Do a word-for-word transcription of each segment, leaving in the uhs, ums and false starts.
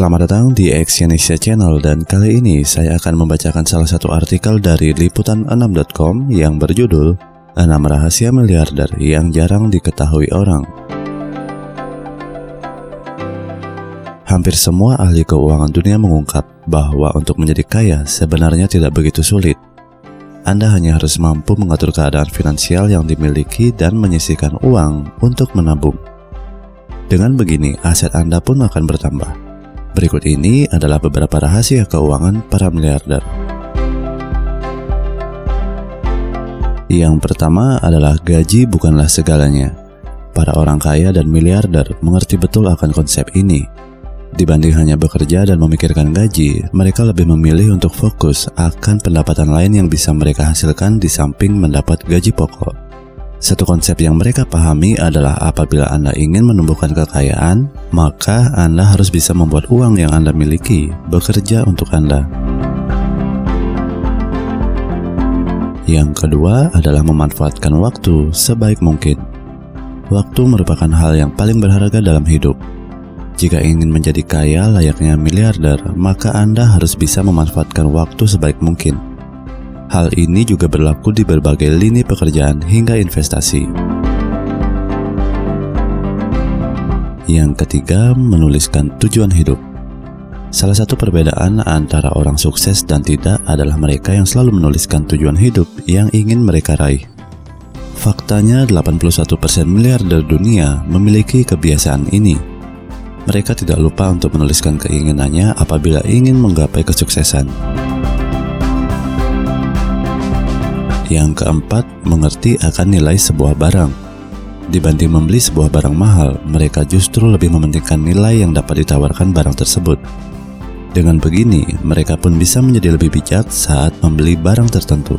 Selamat datang di Exyonesia Channel, dan kali ini saya akan membacakan salah satu artikel dari liputan enam titik com yang berjudul enam Rahasia Miliarder yang Jarang Diketahui Orang. Hampir semua ahli keuangan dunia mengungkap bahwa untuk menjadi kaya sebenarnya tidak begitu sulit. Anda hanya harus mampu mengatur keadaan finansial yang dimiliki dan menyisihkan uang untuk menabung. Dengan begini, aset Anda pun akan bertambah. Berikut ini adalah beberapa rahasia keuangan para miliarder. Yang pertama adalah gaji bukanlah segalanya. Para orang kaya dan miliarder mengerti betul akan konsep ini. Dibanding hanya bekerja dan memikirkan gaji, mereka lebih memilih untuk fokus akan pendapatan lain yang bisa mereka hasilkan di samping mendapat gaji pokok. Satu konsep yang mereka pahami adalah apabila Anda ingin menumbuhkan kekayaan, maka Anda harus bisa membuat uang yang Anda miliki bekerja untuk Anda. Yang kedua adalah memanfaatkan waktu sebaik mungkin. Waktu merupakan hal yang paling berharga dalam hidup. Jika ingin menjadi kaya layaknya miliarder, maka Anda harus bisa memanfaatkan waktu sebaik mungkin. Hal ini juga berlaku di berbagai lini pekerjaan hingga investasi. Yang ketiga, menuliskan tujuan hidup. Salah satu perbedaan antara orang sukses dan tidak adalah mereka yang selalu menuliskan tujuan hidup yang ingin mereka raih. Faktanya, delapan puluh satu persen miliarder dunia memiliki kebiasaan ini. Mereka tidak lupa untuk menuliskan keinginannya apabila ingin menggapai kesuksesan. Yang keempat, mengerti akan nilai sebuah barang. Dibanding membeli sebuah barang mahal, mereka justru lebih mementingkan nilai yang dapat ditawarkan barang tersebut. Dengan begini, mereka pun bisa menjadi lebih bijak saat membeli barang tertentu.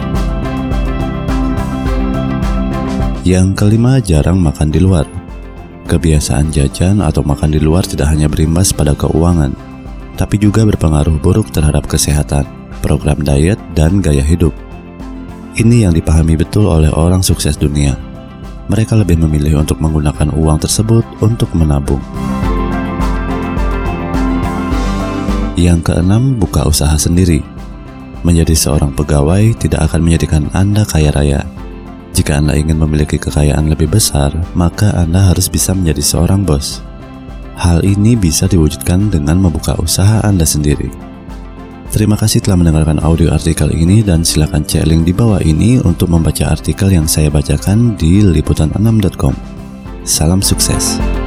Yang kelima, jarang makan di luar. Kebiasaan jajan atau makan di luar tidak hanya berimbas pada keuangan, tapi juga berpengaruh buruk terhadap kesehatan, program diet, dan gaya hidup. Ini yang dipahami betul oleh orang sukses dunia. Mereka lebih memilih untuk menggunakan uang tersebut untuk menabung. Yang keenam, buka usaha sendiri. Menjadi seorang pegawai tidak akan menjadikan Anda kaya raya. Jika Anda ingin memiliki kekayaan lebih besar, maka Anda harus bisa menjadi seorang bos. Hal ini bisa diwujudkan dengan membuka usaha Anda sendiri. Terima kasih telah mendengarkan audio artikel ini, dan silakan cek link di bawah ini untuk membaca artikel yang saya bacakan di liputan enam titik com. Salam sukses.